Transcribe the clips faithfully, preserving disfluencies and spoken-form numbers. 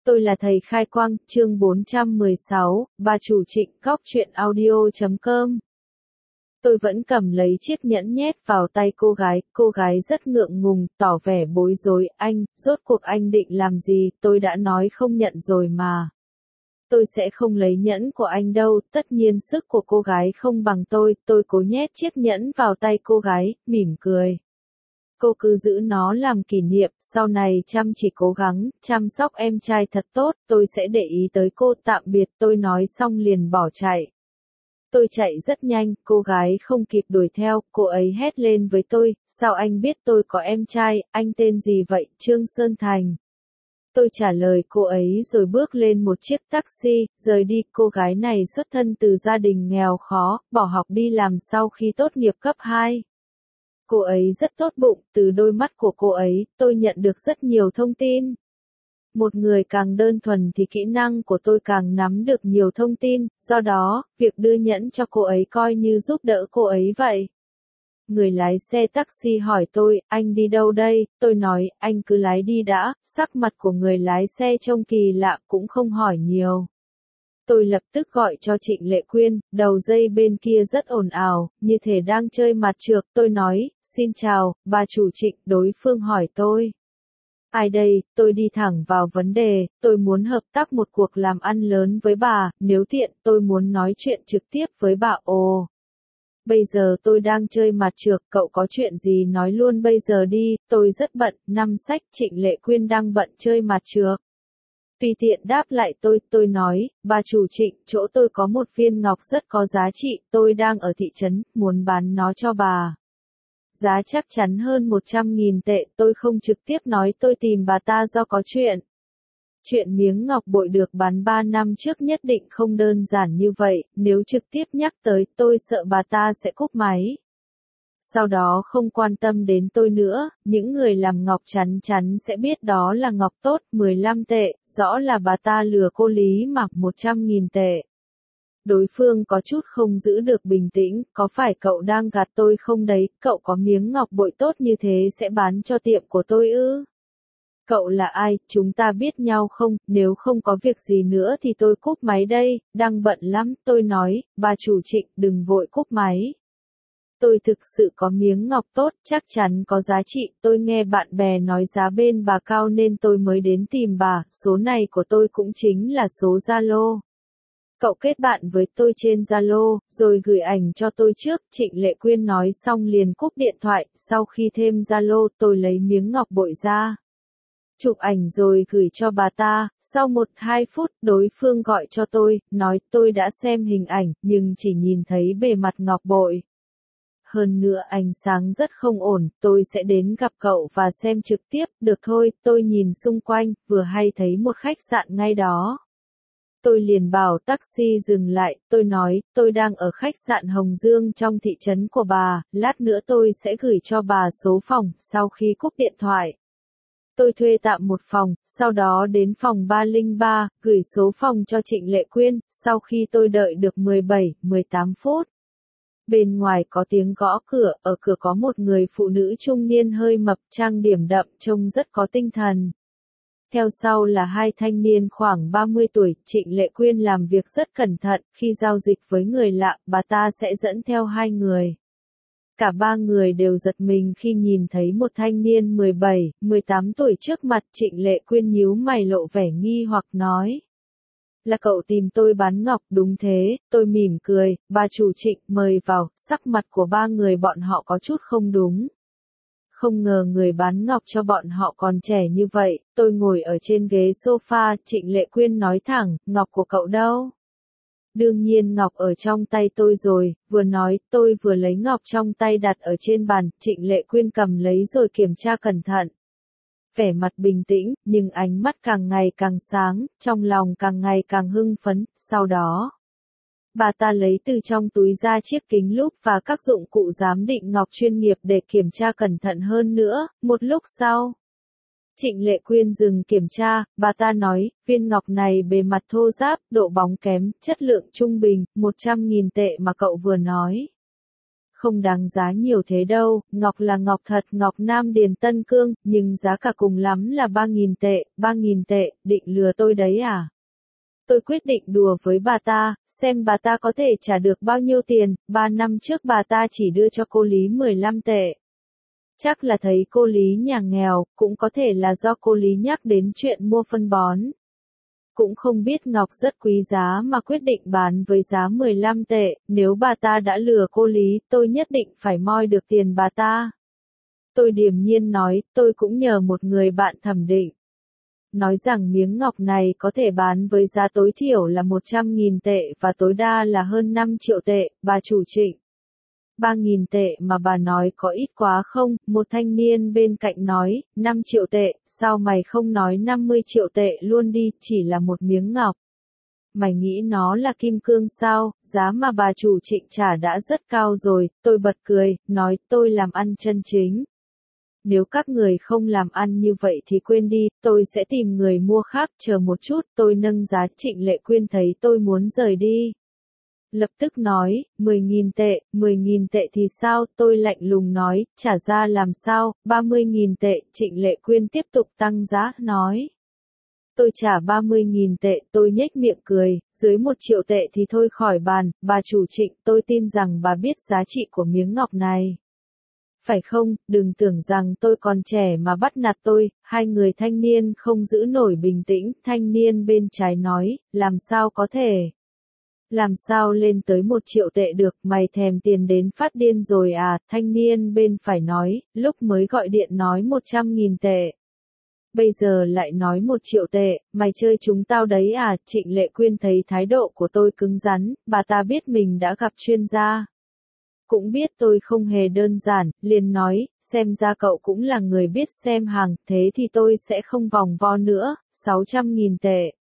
Tôi là thầy khai quang, chương bốn trăm mười sáu, bà chủ Trịnh, góc truyện audio chấm com. Tôi vẫn cầm lấy chiếc nhẫn nhét vào tay cô gái, cô gái rất ngượng ngùng, tỏ vẻ bối rối, anh, rốt cuộc anh định làm gì, tôi đã nói không nhận rồi mà. Tôi sẽ không lấy nhẫn của anh đâu, tất nhiên sức của cô gái không bằng tôi, tôi cố nhét chiếc nhẫn vào tay cô gái, mỉm cười. Cô cứ giữ nó làm kỷ niệm, sau này chăm chỉ cố gắng, chăm sóc em trai thật tốt, tôi sẽ để ý tới cô, tạm biệt, tôi nói xong liền bỏ chạy. Tôi chạy rất nhanh, cô gái không kịp đuổi theo, cô ấy hét lên với tôi, sao anh biết tôi có em trai, anh tên gì vậy, Trương Sơn Thành. Tôi trả lời cô ấy rồi bước lên một chiếc taxi, rời đi, cô gái này xuất thân từ gia đình nghèo khó, bỏ học đi làm sau khi tốt nghiệp cấp hai. Cô ấy rất tốt bụng, từ đôi mắt của cô ấy, tôi nhận được rất nhiều thông tin. Một người càng đơn thuần thì kỹ năng của tôi càng nắm được nhiều thông tin, do đó, việc đưa nhẫn cho cô ấy coi như giúp đỡ cô ấy vậy. Người lái xe taxi hỏi tôi, anh đi đâu đây? Tôi nói, anh cứ lái đi đã, sắc mặt của người lái xe trông kỳ lạ cũng không hỏi nhiều. Tôi lập tức gọi cho Trịnh Lệ Quyên, đầu dây bên kia rất ồn ào, như thể đang chơi mặt trược. Tôi nói, xin chào, bà chủ Trịnh, đối phương hỏi tôi. Ai đây, tôi đi thẳng vào vấn đề, tôi muốn hợp tác một cuộc làm ăn lớn với bà, nếu tiện, tôi muốn nói chuyện trực tiếp với bà. Ồ, bây giờ tôi đang chơi mặt trược, cậu có chuyện gì nói luôn bây giờ đi, tôi rất bận, năm sách. Trịnh Lệ Quyên đang bận chơi mặt trược. Tùy tiện đáp lại tôi, tôi nói, bà chủ Trịnh, chỗ tôi có một viên ngọc rất có giá trị, tôi đang ở thị trấn, muốn bán nó cho bà. Giá chắc chắn hơn một trăm nghìn tệ, tôi không trực tiếp nói tôi tìm bà ta do có chuyện. Chuyện miếng ngọc bội được bán ba năm trước nhất định không đơn giản như vậy, nếu trực tiếp nhắc tới, tôi sợ bà ta sẽ cúp máy. Sau đó không quan tâm đến tôi nữa, những người làm ngọc chắn chắn sẽ biết đó là ngọc tốt, mười lăm tệ, rõ là bà ta lừa cô Lý Mặc một trăm nghìn tệ. Đối phương có chút không giữ được bình tĩnh, có phải cậu đang gạt tôi không đấy, cậu có miếng ngọc bội tốt như thế sẽ bán cho tiệm của tôi ư? Cậu là ai, chúng ta biết nhau không, nếu không có việc gì nữa thì tôi cúp máy đây, đang bận lắm, tôi nói, bà chủ Trịnh, đừng vội cúp máy. Tôi thực sự có miếng ngọc tốt, chắc chắn có giá trị, tôi nghe bạn bè nói giá bên bà cao nên tôi mới đến tìm bà, số này của tôi cũng chính là số Zalo. Cậu kết bạn với tôi trên Zalo, rồi gửi ảnh cho tôi trước, Trịnh Lệ Quyên nói xong liền cúp điện thoại, sau khi thêm Zalo tôi lấy miếng ngọc bội ra. Chụp ảnh rồi gửi cho bà ta, sau một hai phút đối phương gọi cho tôi, nói tôi đã xem hình ảnh, nhưng chỉ nhìn thấy bề mặt ngọc bội. Hơn nữa ánh sáng rất không ổn, tôi sẽ đến gặp cậu và xem trực tiếp, được thôi, tôi nhìn xung quanh, vừa hay thấy một khách sạn ngay đó. Tôi liền bảo taxi dừng lại, tôi nói, tôi đang ở khách sạn Hồng Dương trong thị trấn của bà, lát nữa tôi sẽ gửi cho bà số phòng, sau khi cúp điện thoại. Tôi thuê tạm một phòng, sau đó đến phòng ba không ba, gửi số phòng cho Trịnh Lệ Quyên, sau khi tôi đợi được mười bảy, mười tám phút. Bên ngoài có tiếng gõ cửa, ở cửa có một người phụ nữ trung niên hơi mập, trang điểm đậm, trông rất có tinh thần. Theo sau là hai thanh niên khoảng ba mươi tuổi, Trịnh Lệ Quyên làm việc rất cẩn thận, khi giao dịch với người lạ, bà ta sẽ dẫn theo hai người. Cả ba người đều giật mình khi nhìn thấy một thanh niên mười bảy, mười tám tuổi trước mặt, Trịnh Lệ Quyên nhíu mày lộ vẻ nghi hoặc nói. Là cậu tìm tôi bán ngọc, đúng thế, tôi mỉm cười, bà chủ Trịnh mời vào, sắc mặt của ba người bọn họ có chút không đúng. Không ngờ người bán ngọc cho bọn họ còn trẻ như vậy, tôi ngồi ở trên ghế sofa, Trịnh Lệ Quyên nói thẳng, ngọc của cậu đâu? Đương nhiên ngọc ở trong tay tôi rồi, vừa nói, tôi vừa lấy ngọc trong tay đặt ở trên bàn, Trịnh Lệ Quyên cầm lấy rồi kiểm tra cẩn thận. Vẻ mặt bình tĩnh, nhưng ánh mắt càng ngày càng sáng, trong lòng càng ngày càng hưng phấn, sau đó. Bà ta lấy từ trong túi ra chiếc kính lúp và các dụng cụ giám định ngọc chuyên nghiệp để kiểm tra cẩn thận hơn nữa, một lúc sau. Trịnh Lệ Quyên dừng kiểm tra, bà ta nói, viên ngọc này bề mặt thô ráp, độ bóng kém, chất lượng trung bình, một trăm nghìn tệ mà cậu vừa nói. Không đáng giá nhiều thế đâu, ngọc là ngọc thật, ngọc Nam Điền Tân Cương, nhưng giá cả cùng lắm là ba nghìn tệ, ba nghìn tệ, định lừa tôi đấy à? Tôi quyết định đùa với bà ta, xem bà ta có thể trả được bao nhiêu tiền, ba năm trước bà ta chỉ đưa cho cô Lý mười lăm tệ. Chắc là thấy cô Lý nhà nghèo, cũng có thể là do cô Lý nhắc đến chuyện mua phân bón. Cũng không biết ngọc rất quý giá mà quyết định bán với giá mười lăm tệ, nếu bà ta đã lừa cô Lý, tôi nhất định phải moi được tiền bà ta. Tôi điềm nhiên nói, tôi cũng nhờ một người bạn thẩm định. Nói rằng miếng ngọc này có thể bán với giá tối thiểu là một trăm nghìn tệ và tối đa là hơn năm triệu tệ, bà chủ Trịnh. ba nghìn tệ mà bà nói có ít quá không? Một thanh niên bên cạnh nói, năm triệu tệ, sao mày không nói năm mươi triệu tệ luôn đi, chỉ là một miếng ngọc. Mày nghĩ nó là kim cương sao, giá mà bà chủ Trịnh trả đã rất cao rồi, tôi bật cười, nói tôi làm ăn chân chính. Nếu các người không làm ăn như vậy thì quên đi, tôi sẽ tìm người mua khác, chờ một chút, tôi nâng giá. Trịnh Lệ Quyên thấy tôi muốn rời đi. Lập tức nói, mười nghìn tệ, mười nghìn tệ thì sao, tôi lạnh lùng nói, trả ra làm sao, ba mươi nghìn tệ, Trịnh Lệ Quyên tiếp tục tăng giá, nói. Tôi trả ba mươi nghìn tệ, tôi nhếch miệng cười, dưới một triệu tệ thì thôi khỏi bàn, bà chủ Trịnh, tôi tin rằng bà biết giá trị của miếng ngọc này. Phải không, đừng tưởng rằng tôi còn trẻ mà bắt nạt tôi, hai người thanh niên không giữ nổi bình tĩnh, thanh niên bên trái nói, làm sao có thể. Làm sao lên tới một triệu tệ được, mày thèm tiền đến phát điên rồi à, thanh niên bên phải nói, lúc mới gọi điện nói một trăm nghìn tệ. Bây giờ lại nói một triệu tệ, mày chơi chúng tao đấy à, Trịnh Lệ Quyên thấy thái độ của tôi cứng rắn, bà ta biết mình đã gặp chuyên gia. Cũng biết tôi không hề đơn giản, liền nói, xem ra cậu cũng là người biết xem hàng, thế thì tôi sẽ không vòng vo nữa, sáu trăm nghìn tệ.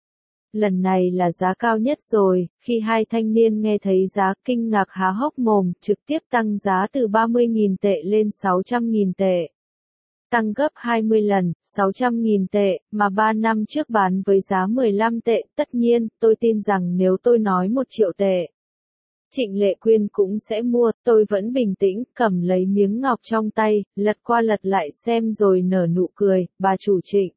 Lần này là giá cao nhất rồi, khi hai thanh niên nghe thấy giá kinh ngạc há hốc mồm, trực tiếp tăng giá từ ba mươi nghìn tệ lên sáu trăm nghìn tệ. Tăng gấp hai mươi lần, sáu trăm nghìn tệ, mà ba năm trước bán với giá mười lăm tệ, tất nhiên, tôi tin rằng nếu tôi nói một triệu tệ. Trịnh Lệ Quyên cũng sẽ mua, tôi vẫn bình tĩnh, cầm lấy miếng ngọc trong tay, lật qua lật lại xem rồi nở nụ cười, bà chủ Trịnh.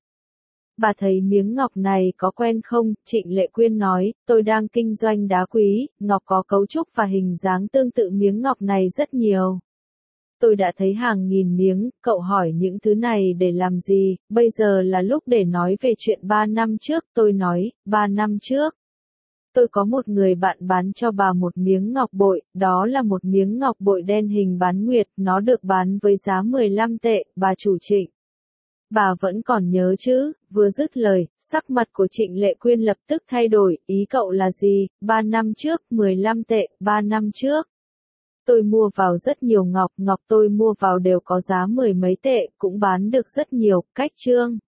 Bà thấy miếng ngọc này có quen không? Trịnh Lệ Quyên nói, tôi đang kinh doanh đá quý, ngọc có cấu trúc và hình dáng tương tự miếng ngọc này rất nhiều. Tôi đã thấy hàng nghìn miếng, cậu hỏi những thứ này để làm gì, bây giờ là lúc để nói về chuyện ba năm trước, tôi nói, ba năm trước. Tôi có một người bạn bán cho bà một miếng ngọc bội, đó là một miếng ngọc bội đen hình bán nguyệt, nó được bán với giá mười lăm tệ, bà chủ Trịnh. Bà vẫn còn nhớ chứ, vừa dứt lời, sắc mặt của Trịnh Lệ Quyên lập tức thay đổi, ý cậu là gì, ba năm trước, mười lăm tệ, ba năm trước. Tôi mua vào rất nhiều ngọc, ngọc tôi mua vào đều có giá mười mấy tệ, cũng bán được rất nhiều, cách chương.